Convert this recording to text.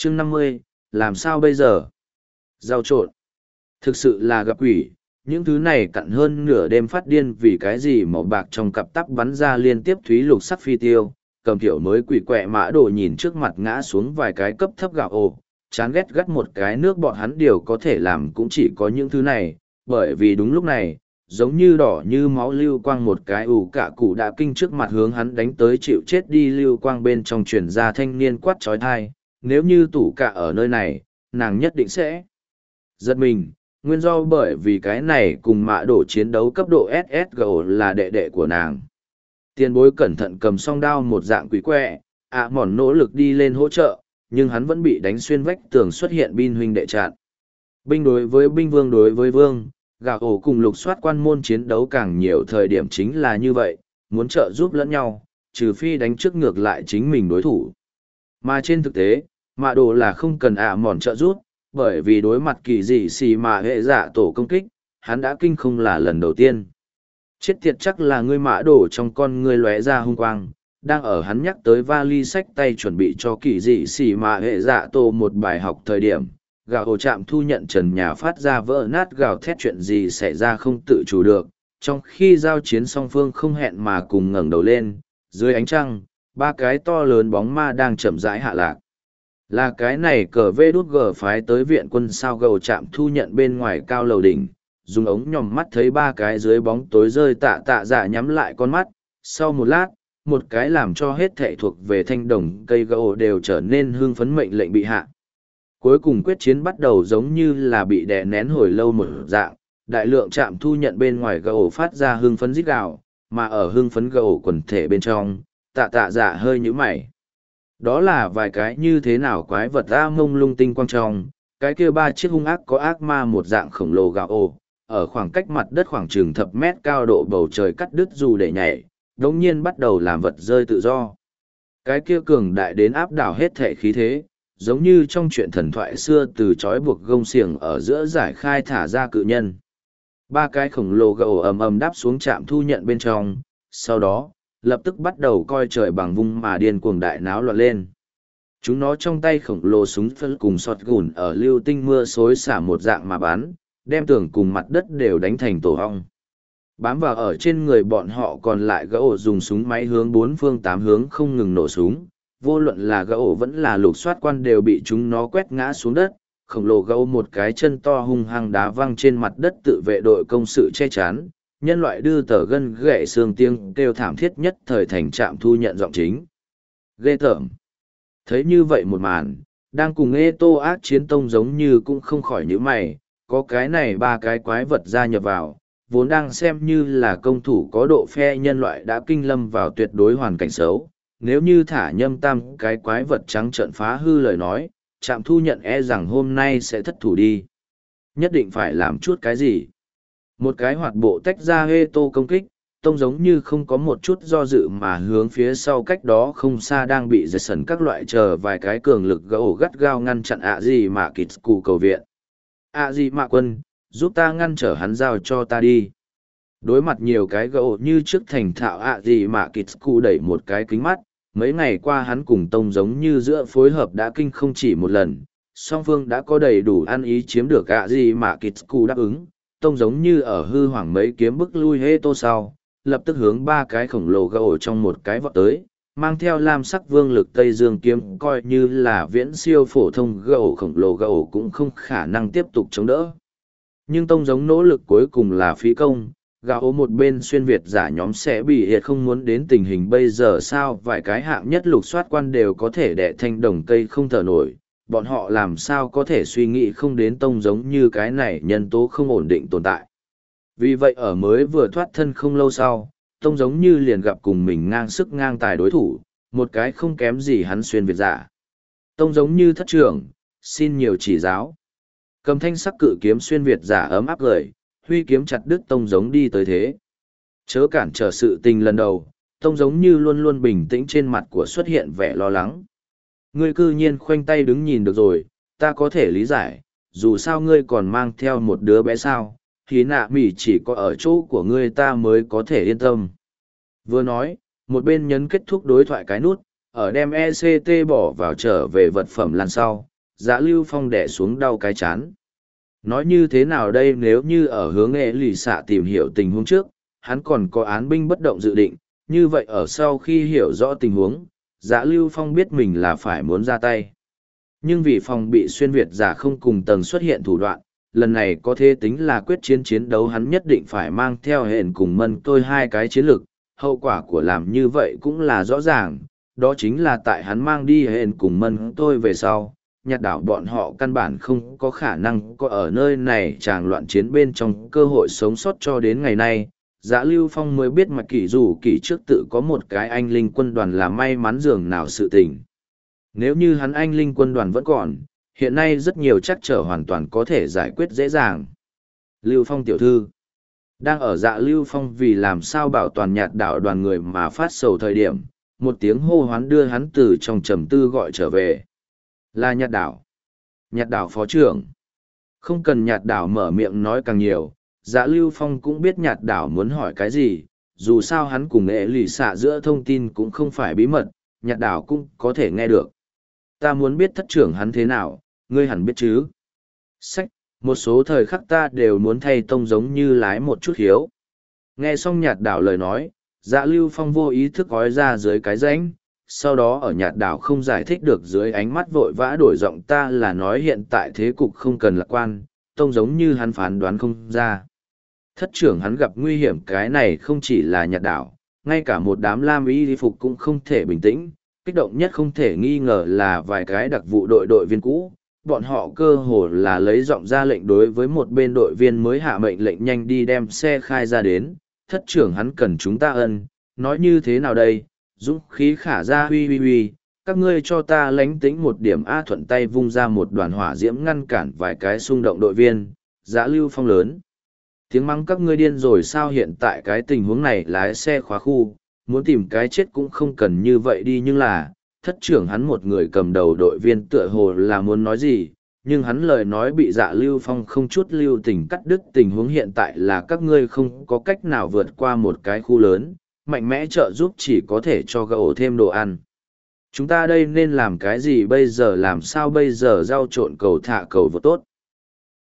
chương 50, làm sao bây giờ? Rau trộn. Thực sự là gặp quỷ, những thứ này cặn hơn nửa đêm phát điên vì cái gì màu bạc trong cặp tắp bắn ra liên tiếp thúy lục sắc phi tiêu, cầm kiểu mới quỷ quẹ mã đồ nhìn trước mặt ngã xuống vài cái cấp thấp gạo ồ, chán ghét gắt một cái nước bọn hắn điều có thể làm cũng chỉ có những thứ này, bởi vì đúng lúc này, giống như đỏ như máu lưu quang một cái ủ cả cụ đã kinh trước mặt hướng hắn đánh tới chịu chết đi lưu quang bên trong truyền ra thanh niên quát trói thai, nếu như tủ cả ở nơi này, nàng nhất định sẽ giật mình. Nguyên do bởi vì cái này cùng mã đổ chiến đấu cấp độ SSGO là đệ đệ của nàng. Tiền bối cẩn thận cầm song đao một dạng quỷ quẹ, mòn nỗ lực đi lên hỗ trợ, nhưng hắn vẫn bị đánh xuyên vách tường xuất hiện binh huynh đệ chặn. Binh đối với binh vương đối với vương, gạo ổ cùng lục soát quan môn chiến đấu càng nhiều thời điểm chính là như vậy, muốn trợ giúp lẫn nhau, trừ phi đánh trước ngược lại chính mình đối thủ. Mà trên thực tế, mã đồ là không cần mòn trợ giúp, bởi vì đối mặt kỳ dị xì mà hệ dạ tổ công kích, hắn đã kinh không là lần đầu tiên. Chết tiệt chắc là ngươi mã đổ trong con ngươi lóe ra hung quang, đang ở hắn nhắc tới vali sách tay chuẩn bị cho kỳ dị xì mà hệ dạ tổ một bài học thời điểm. Gạo ổ chạm thu nhận trần nhà phát ra vỡ nát gào thét chuyện gì xảy ra không tự chủ được, trong khi giao chiến song phương không hẹn mà cùng ngẩng đầu lên, dưới ánh trăng, ba cái to lớn bóng ma đang chậm rãi hạ lạc. Là cái này cờ vê đút gờ phái tới viện quân sao gầu chạm thu nhận bên ngoài cao lầu đỉnh, dùng ống nhòm mắt thấy ba cái dưới bóng tối rơi tạ dạ nhắm lại con mắt, sau một lát, một cái làm cho hết thệ thuộc về thanh đồng cây gỗ đều trở nên hưng phấn mệnh lệnh bị hạ. Cuối cùng quyết chiến bắt đầu giống như là bị đè nén hồi lâu một dạng, đại lượng chạm thu nhận bên ngoài gỗ phát ra hưng phấn rít gào, mà ở hưng phấn gỗ quần thể bên trong, tạ dạ hơi nhíu mày. Đó là vài cái như thế nào quái vật mông lung tinh quang trong, cái kia ba chiếc hung ác có ác ma một dạng khổng lồ gạo ồ, ở khoảng cách mặt đất khoảng chừng thập mét cao độ bầu trời cắt đứt dù để nhảy, đống nhiên bắt đầu làm vật rơi tự do. Cái kia cường đại đến áp đảo hết thể khí thế, giống như trong chuyện thần thoại xưa từ trói buộc gông xiềng ở giữa giải khai thả ra cự nhân. Ba cái khổng lồ gậu ầm ầm đáp xuống trạm thu nhận bên trong, sau đó, lập tức bắt đầu coi trời bằng vung mà điên cuồng đại náo loạn lên. Chúng nó trong tay khổng lồ súng phân cùng sọt gùn ở lưu tinh mưa xối xả một dạng mà bắn, đem tường cùng mặt đất đều đánh thành tổ hong. Bám vào ở trên người bọn họ còn lại gỗ dùng súng máy hướng bốn phương tám hướng không ngừng nổ súng, vô luận là gỗ vẫn là lục soát quan đều bị chúng nó quét ngã xuống đất, khổng lồ gỗ một cái chân to hung hăng đá văng trên mặt đất tự vệ đội công sự che chắn, nhân loại đưa tờ gân gậy xương tiếng kêu thảm thiết nhất thời thành trạm thu nhận giọng chính. Ghê tởm. Thấy như vậy một màn, đang cùng ê tô ác chiến tông giống như cũng không khỏi những mày, có cái này ba cái quái vật gia nhập vào, vốn đang xem như là công thủ có độ phe nhân loại đã kinh lâm vào tuyệt đối hoàn cảnh xấu. Nếu như thả nhâm tam cái quái vật trắng trợn phá hư lời nói, trạm thu nhận rằng hôm nay sẽ thất thủ đi. Nhất định phải làm chút cái gì. Một cái hoạt bộ tách ra hê tô công kích, tông giống như không có một chút do dự mà hướng phía sau cách đó không xa đang bị giật sần các loại chờ vài cái cường lực gỗ gắt gao ngăn chặn gì mà kịt cụ cầu viện. Gì mà quân, giúp ta ngăn trở hắn giao cho ta đi. Đối mặt nhiều cái gỗ như trước thành thạo gì mà kịt cụ đẩy một cái kính mắt, mấy ngày qua hắn cùng tông giống như giữa phối hợp đã kinh không chỉ một lần, song phương đã có đầy đủ ăn ý chiếm được gì mà kịt cụ đáp ứng. Tông giống như ở hư hoảng mấy kiếm bức lui hê tô sau, lập tức hướng ba cái khổng lồ gỗ trong một cái vọt tới, mang theo lam sắc vương lực Tây Dương kiếm coi như là viễn siêu phổ thông gỗ khổng lồ gỗ cũng không khả năng tiếp tục chống đỡ. Nhưng tông giống nỗ lực cuối cùng là phí công, gạo một bên xuyên Việt giả nhóm sẽ bị hiệt không muốn đến tình hình bây giờ sao vài cái hạng nhất lục soát quan đều có thể đẻ thanh đồng cây không thở nổi. Bọn họ làm sao có thể suy nghĩ không đến tông giống như cái này nhân tố không ổn định tồn tại. Vì vậy ở mới vừa thoát thân không lâu sau, tông giống như liền gặp cùng mình ngang sức ngang tài đối thủ, một cái không kém gì hắn xuyên Việt giả. Tông giống như thất trưởng, xin nhiều chỉ giáo. Cầm thanh sắc cự kiếm xuyên Việt giả ấm áp cười, huy kiếm chặt đứt tông giống đi tới thế. Chớ cản trở sự tình lần đầu, tông giống như luôn luôn bình tĩnh trên mặt của xuất hiện vẻ lo lắng. Ngươi cư nhiên khoanh tay đứng nhìn được rồi, ta có thể lý giải, dù sao ngươi còn mang theo một đứa bé sao, thì nạ mỉ chỉ có ở chỗ của ngươi ta mới có thể yên tâm. Vừa nói, một bên nhấn kết thúc đối thoại cái nút, ở đem ECT bỏ vào trở về vật phẩm lần sau, Dạ Lưu Phong đẻ xuống đau cái chán. Nói như thế nào đây, nếu như ở hướng nghệ lì xạ tìm hiểu tình huống trước, hắn còn có án binh bất động dự định, như vậy ở sau khi hiểu rõ tình huống, Dạ Lưu Phong biết mình là phải muốn ra tay. Nhưng vì phòng bị xuyên Việt giả không cùng tầng xuất hiện thủ đoạn, lần này có thể tính là quyết chiến đấu hắn nhất định phải mang theo hẹn cùng mân tôi hai cái chiến lược, hậu quả của làm như vậy cũng là rõ ràng, đó chính là tại hắn mang đi hẹn cùng mân tôi về sau, nhạt đảo bọn họ căn bản không có khả năng có ở nơi này tràng loạn chiến bên trong cơ hội sống sót cho đến ngày nay. Dạ Lưu Phong mới biết mà kỷ dù kỷ trước tự có một cái anh linh quân đoàn là may mắn dường nào sự tình. Nếu như hắn anh linh quân đoàn vẫn còn, hiện nay rất nhiều trắc trở hoàn toàn có thể giải quyết dễ dàng. Lưu Phong tiểu thư đang ở Dạ Lưu Phong vì làm sao bảo toàn nhạt đảo đoàn người mà phát sầu thời điểm, một tiếng hô hoán đưa hắn từ trong trầm tư gọi trở về. Là nhạt đảo. Nhạt đảo phó trưởng. Không cần nhạt đảo mở miệng nói càng nhiều, Dạ Lưu Phong cũng biết nhạt đảo muốn hỏi cái gì, dù sao hắn cùng nghệ lì xạ giữa thông tin cũng không phải bí mật, nhạt đảo cũng có thể nghe được. Ta muốn biết thất trưởng hắn thế nào, ngươi hẳn biết chứ. Sách, một số thời khắc ta đều muốn thay tông giống như lái một chút hiếu. Nghe xong nhạt đảo lời nói, Dạ Lưu Phong vô ý thức gói ra dưới cái rãnh, sau đó ở nhạt đảo không giải thích được dưới ánh mắt vội vã đổi giọng, ta là nói hiện tại thế cục không cần lạc quan, tông giống như hắn phán đoán không ra. Thất trưởng hắn gặp nguy hiểm, cái này không chỉ là nhạt đảo, ngay cả một đám lam y phục cũng không thể bình tĩnh, kích động nhất không thể nghi ngờ là vài cái đặc vụ đội viên cũ. Bọn họ cơ hồ là lấy giọng ra lệnh đối với một bên đội viên mới hạ mệnh lệnh nhanh đi đem xe khai ra đến, thất trưởng hắn cần chúng ta ân, nói như thế nào đây, dũng khí khả ra huy, các ngươi cho ta lánh tĩnh một điểm. A thuận tay vung ra một đoàn hỏa diễm ngăn cản vài cái xung động đội viên. Dạ Lưu Phong lớn tiếng mắng, các ngươi điên rồi sao, hiện tại cái tình huống này lái xe khóa khu, muốn tìm cái chết cũng không cần như vậy đi. Nhưng là thất trưởng hắn một người cầm đầu đội viên tựa hồ là muốn nói gì, nhưng hắn lời nói bị Dạ Lưu Phong không chút lưu tình cắt đứt. Tình huống hiện tại là các ngươi không có cách nào vượt qua một cái khu lớn, mạnh mẽ trợ giúp chỉ có thể cho gậu thêm đồ ăn. Chúng ta đây nên làm cái gì bây giờ, làm sao bây giờ, rau trộn cầu thả cầu vô tốt.